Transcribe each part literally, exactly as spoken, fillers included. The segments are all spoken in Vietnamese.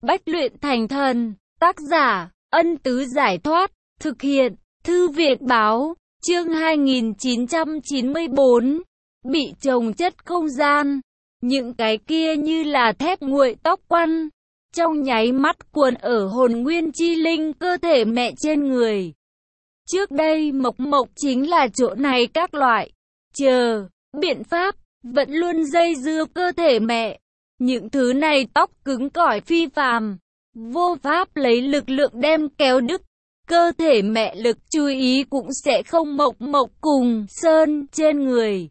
Bách luyện thành thần. Tác giả, Ân Tứ Giải Thoát. Thực hiện, Thư Viện Báo. Chương hai nghìn chín trăm chín mươi tư. Bị chồng chất không gian. Những cái kia như là thép nguội tóc quăn, trong nháy mắt cuốn ở hồn nguyên chi linh cơ thể mẹ trên người. Trước đây Mộc Mộc chính là chỗ này các loại chờ biện pháp vẫn luôn dây dưa cơ thể mẹ. Những thứ này tóc cứng cỏi phi phàm, vô pháp lấy lực lượng đem kéo đứt. Cơ thể mẹ lực chú ý cũng sẽ không Mộc Mộc cùng Sơn trên người.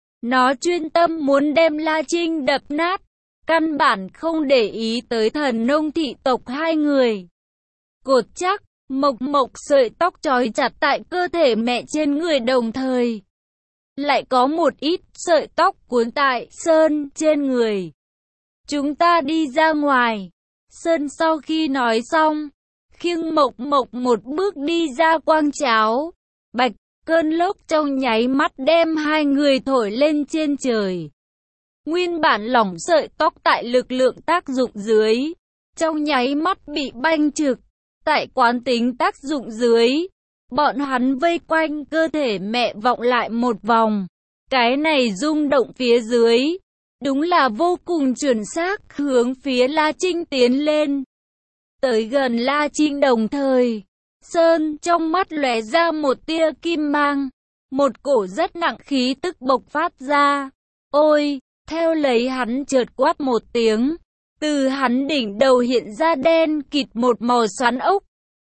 Nó chuyên tâm muốn đem La Trinh đập nát, căn bản không để ý tới thần nông thị tộc hai người. Cột chắc, Mộc Mộc sợi tóc trói chặt tại cơ thể mẹ trên người đồng thời. Lại có một ít sợi tóc cuốn tại Sơn trên người. Chúng ta đi ra ngoài. Sơn sau khi nói xong, khiêng Mộc Mộc một bước đi ra quang cháo. Bạch, cơn lốc trong nháy mắt đem hai người thổi lên trên trời. Nguyên bản lỏng sợi tóc tại lực lượng tác dụng dưới, trong nháy mắt bị banh trực. Tại quán tính tác dụng dưới, bọn hắn vây quanh cơ thể mẹ vọng lại một vòng. Cái này rung động phía dưới, đúng là vô cùng chuẩn xác hướng phía La Trinh tiến lên. Tới gần La Trinh đồng thời, Sơn trong mắt lóe ra một tia kim mang, một cổ rất nặng khí tức bộc phát ra. Ôi, theo lấy hắn chợt quát một tiếng, từ hắn đỉnh đầu hiện ra đen kịt một màu xoắn ốc.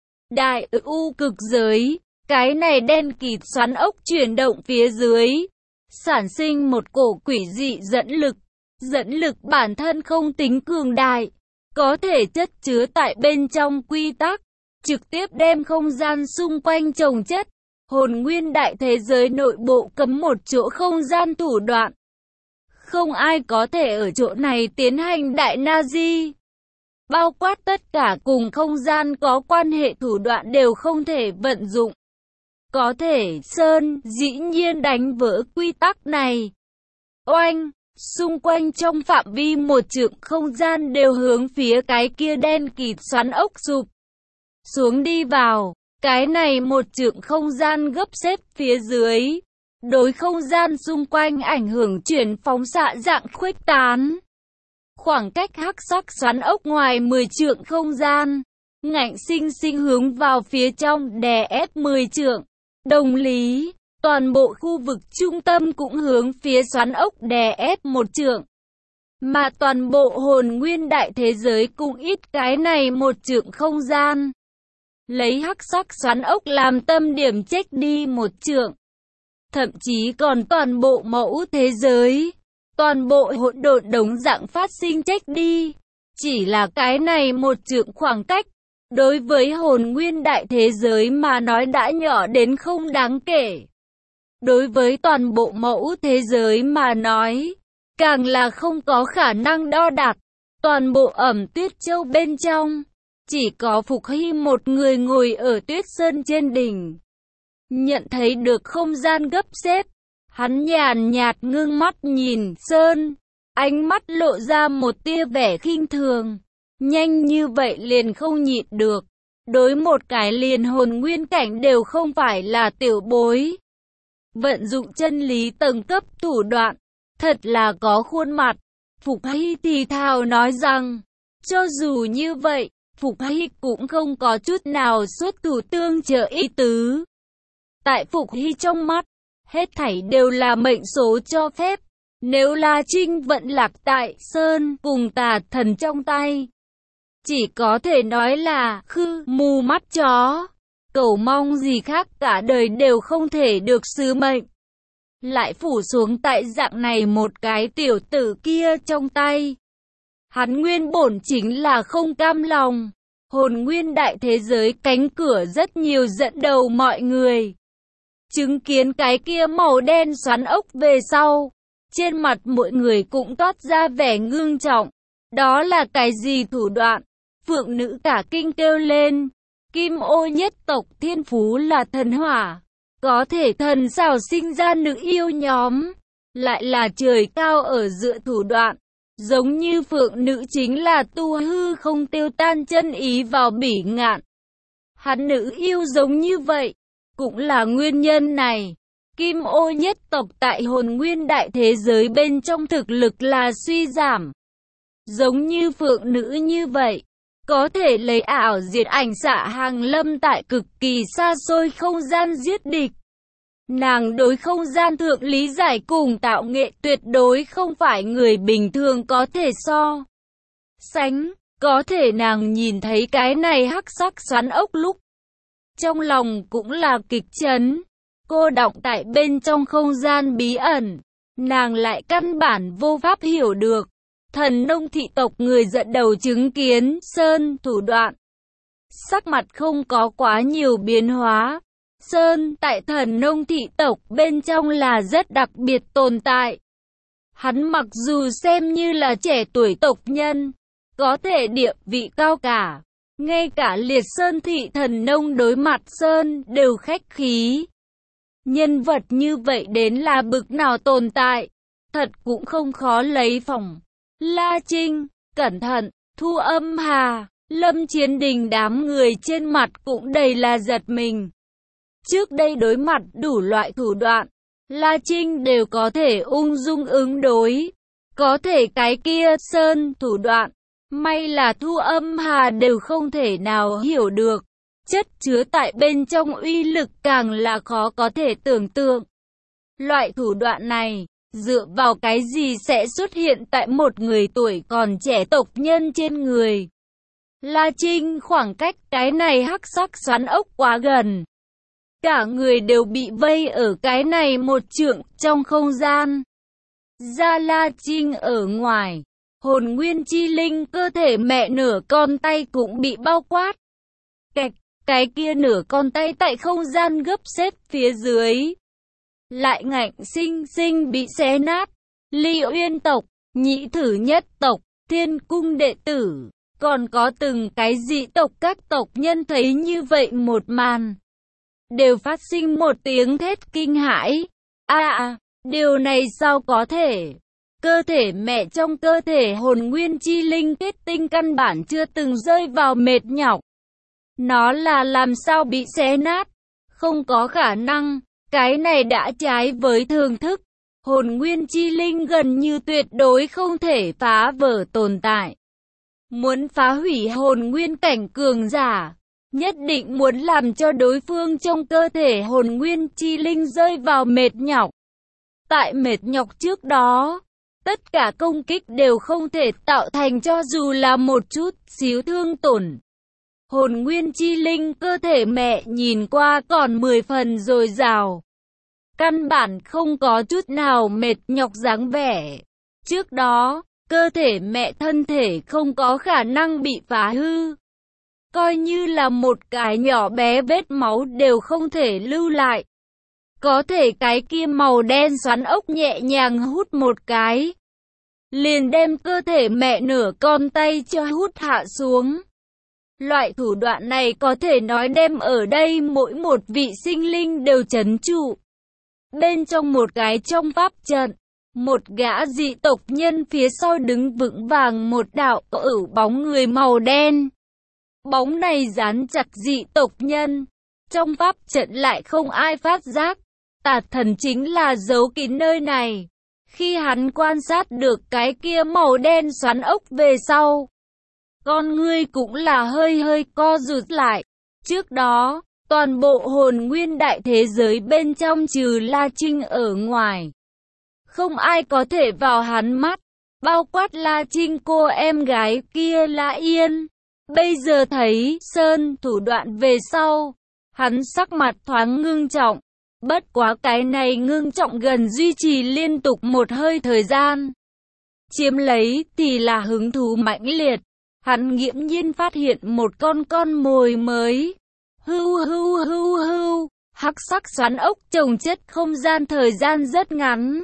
Đại u cực giới, cái này đen kịt xoắn ốc chuyển động phía dưới, sản sinh một cổ quỷ dị dẫn lực. Dẫn lực bản thân không tính cường đại, có thể chất chứa tại bên trong quy tắc, trực tiếp đem không gian xung quanh chồng chất. Hồn nguyên đại thế giới nội bộ cấm một chỗ không gian thủ đoạn. Không ai có thể ở chỗ này tiến hành đại Nazi. Bao quát tất cả cùng không gian có quan hệ thủ đoạn đều không thể vận dụng. Có thể Sơn dĩ nhiên đánh vỡ quy tắc này. Oanh! Xung quanh trong phạm vi một trượng không gian đều hướng phía cái kia đen kịt xoắn ốc sụp xuống đi vào. Cái này một trượng không gian gấp xếp phía dưới, đối không gian xung quanh ảnh hưởng chuyển phóng xạ dạng khuếch tán. Khoảng cách hắc sắc xoắn ốc ngoài mười trượng không gian, ngạnh sinh sinh hướng vào phía trong đè ép mười trượng. Đồng lý, toàn bộ khu vực trung tâm cũng hướng phía xoắn ốc đè ép một trượng. Mà toàn bộ hồn nguyên đại thế giới cũng ít cái này một trượng không gian. Lấy hắc sắc xoắn ốc làm tâm điểm chếch đi một trượng. Thậm chí còn toàn bộ mẫu thế giới, toàn bộ hỗn độn đống dạng phát sinh chếch đi. Chỉ là cái này một trượng khoảng cách, đối với hồn nguyên đại thế giới mà nói đã nhỏ đến không đáng kể. Đối với toàn bộ mẫu thế giới mà nói, càng là không có khả năng đo đạc. Toàn bộ ẩm tuyết châu bên trong, chỉ có Phục Hy một người ngồi ở tuyết sơn trên đỉnh. Nhận thấy được không gian gấp xếp, hắn nhàn nhạt ngưng mắt nhìn Sơn, ánh mắt lộ ra một tia vẻ khinh thường. Nhanh như vậy liền không nhịn được, đối một cái liền hồn nguyên cảnh đều không phải là tiểu bối. Vận dụng chân lý tầng cấp thủ đoạn, thật là có khuôn mặt. Phục Hy thì thào nói rằng, cho dù như vậy, Phục Hy cũng không có chút nào xuất thủ tương trợ ý tứ. Tại Phục Hy trong mắt, hết thảy đều là mệnh số cho phép. Nếu La Trinh vận lạc tại Sơn cùng tà thần trong tay, chỉ có thể nói là khư mù mắt chó. Cầu mong gì khác cả đời đều không thể được sứ mệnh. Lại phủ xuống tại dạng này một cái tiểu tử kia trong tay. Hắn nguyên bổn chính là không cam lòng. Hồn nguyên đại thế giới cánh cửa rất nhiều dẫn đầu mọi người. Chứng kiến cái kia màu đen xoắn ốc về sau, trên mặt mọi người cũng toát ra vẻ ngưng trọng. Đó là cái gì thủ đoạn? Phượng nữ cả kinh kêu lên. Kim ô nhất tộc thiên phú là thần hỏa, có thể thần xảo sinh ra nữ yêu nhóm, lại là trời cao ở giữa thủ đoạn. Giống như phượng nữ chính là tu hư không tiêu tan chân ý vào bỉ ngạn. Hắn nữ yêu giống như vậy, cũng là nguyên nhân này. Kim ô nhất tộc tại hồn nguyên đại thế giới bên trong thực lực là suy giảm. Giống như phượng nữ như vậy, có thể lấy ảo diệt ảnh xạ hàng lâm tại cực kỳ xa xôi không gian giết địch. Nàng đối không gian thượng lý giải cùng tạo nghệ tuyệt đối không phải người bình thường có thể so sánh. Có thể nàng nhìn thấy cái này hắc sắc xoắn ốc lúc trong lòng cũng là kịch chấn. Cô đọng tại bên trong không gian bí ẩn, nàng lại căn bản vô pháp hiểu được. Thần nông thị tộc người dẫn đầu chứng kiến Sơn thủ đoạn, sắc mặt không có quá nhiều biến hóa. Sơn tại thần nông thị tộc bên trong là rất đặc biệt tồn tại. Hắn mặc dù xem như là trẻ tuổi tộc nhân, có thể địa vị cao cả, ngay cả liệt Sơn thị thần nông đối mặt Sơn đều khách khí. Nhân vật như vậy đến là bực nào tồn tại, thật cũng không khó lấy phòng. La Trinh, cẩn thận, Thu Âm Hà, Lâm Chiến Đình đám người trên mặt cũng đầy là giật mình. Trước đây đối mặt đủ loại thủ đoạn, La Trinh đều có thể ung dung ứng đối. Có thể cái kia Sơn thủ đoạn, may là Thu Âm Hà đều không thể nào hiểu được. Chất chứa tại bên trong uy lực càng là khó có thể tưởng tượng. Loại thủ đoạn này, dựa vào cái gì sẽ xuất hiện tại một người tuổi còn trẻ tộc nhân trên người? La Trinh khoảng cách cái này hắc sắc xoắn ốc quá gần. Cả người đều bị vây ở cái này một trượng trong không gian. Ra La Trinh ở ngoài, hồn nguyên chi linh cơ thể mẹ nửa con tay cũng bị bao quát. Kẹt, cái kia nửa con tay tại không gian gấp xếp phía dưới lại ngạnh sinh sinh bị xé nát. Ly Uyên tộc, Nhị Thử Nhất tộc, Thiên cung đệ tử, còn có từng cái dị tộc các tộc nhân thấy như vậy một màn, đều phát sinh một tiếng thét kinh hãi. A à, điều này sao có thể? Cơ thể mẹ trong cơ thể hồn nguyên chi linh kết tinh căn bản chưa từng rơi vào mệt nhọc. Nó là làm sao bị xé nát? Không có khả năng, cái này đã trái với thường thức. Hồn nguyên chi linh gần như tuyệt đối không thể phá vỡ tồn tại. Muốn phá hủy hồn nguyên cảnh cường giả, nhất định muốn làm cho đối phương trong cơ thể hồn nguyên chi linh rơi vào mệt nhọc. Tại mệt nhọc trước đó, tất cả công kích đều không thể tạo thành cho dù là một chút xíu thương tổn. Hồn nguyên chi linh cơ thể mẹ nhìn qua còn mười phần dồi dào, căn bản không có chút nào mệt nhọc dáng vẻ. Trước đó, cơ thể mẹ thân thể không có khả năng bị phá hư. Coi như là một cái nhỏ bé vết máu đều không thể lưu lại. Có thể cái kia màu đen xoắn ốc nhẹ nhàng hút một cái, liền đem cơ thể mẹ nửa con tay cho hút hạ xuống. Loại thủ đoạn này có thể nói đem ở đây mỗi một vị sinh linh đều trấn trụ. Bên trong một cái trong pháp trận, một gã dị tộc nhân phía sau đứng vững vàng một đạo ửu bóng người màu đen. Bóng này dán chặt dị tộc nhân, trong pháp trận lại không ai phát giác. Tà thần chính là giấu kín nơi này. Khi hắn quan sát được cái kia màu đen xoắn ốc về sau, con ngươi cũng là hơi hơi co rụt lại. Trước đó, toàn bộ hồn nguyên đại thế giới bên trong trừ La Trinh ở ngoài, không ai có thể vào hắn mắt, bao quát La Trinh cô em gái kia La Yên. Bây giờ thấy Sơn thủ đoạn về sau, hắn sắc mặt thoáng ngưng trọng. Bất quá cái này ngưng trọng gần duy trì liên tục một hơi thời gian. Chiếm lấy thì là hứng thú mãnh liệt. Hắn nghiễm nhiên phát hiện một con con mồi mới. Hưu hưu hưu hưu, hắc sắc xoắn ốc chồng chất không gian thời gian rất ngắn.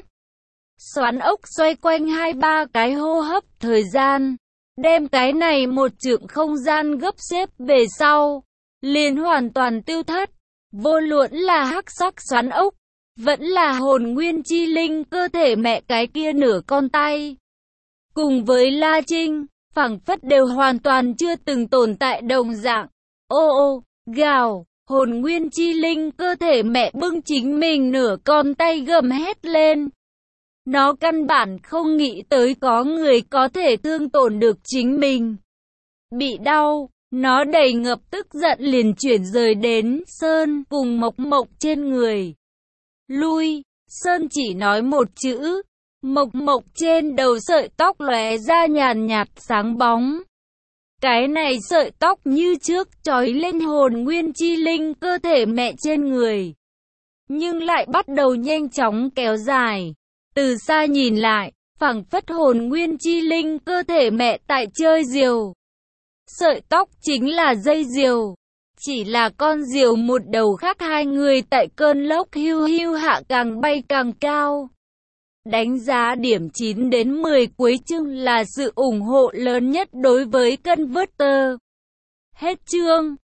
Xoắn ốc xoay quanh hai ba cái hô hấp thời gian, đem cái này một trượng không gian gấp xếp về sau, liền hoàn toàn tiêu thất. Vô luận là hắc sắc xoắn ốc, vẫn là hồn nguyên chi linh cơ thể mẹ cái kia nửa con tay. cùng với La Trinh, phảng phất đều hoàn toàn chưa từng tồn tại đồng dạng. Ô ô, gào, hồn nguyên chi linh cơ thể mẹ bưng chính mình nửa con tay gầm hét lên. Nó căn bản không nghĩ tới có người có thể thương tổn được chính mình. Bị đau, nó đầy ngập tức giận liền chuyển rời đến Sơn cùng Mộc Mộc trên người. Lui, Sơn chỉ nói một chữ, Mộc Mộc trên đầu sợi tóc lóe ra nhàn nhạt sáng bóng. Cái này sợi tóc như trước trói lên hồn nguyên chi linh cơ thể mẹ trên người, nhưng lại bắt đầu nhanh chóng kéo dài. Từ xa nhìn lại, phảng phất hồn nguyên chi linh cơ thể mẹ tại chơi diều. Sợi tóc chính là dây diều, chỉ là con diều một đầu khác hai người tại cơn lốc hiu hiu hạ càng bay càng cao. Đánh giá điểm chín đến mười cuối chương là sự ủng hộ lớn nhất đối với Converter. Hết chương.